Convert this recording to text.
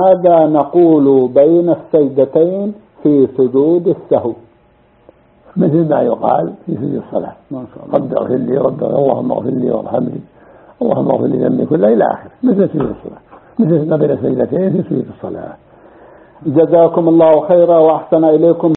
ماذا نقول بين السجدتين في سجود السهو؟ مثل ما يقال في سجود الصلاة، رب اغفر لي رب اللهم اغفر لي وارحمني اللهم اغفر لي ذنبي كله إلى آخره، مثل سجود الصلاة، مثل ما بين السجدتين في سجود الصلاة. جزاكم الله خيرا وأحسن إليكم.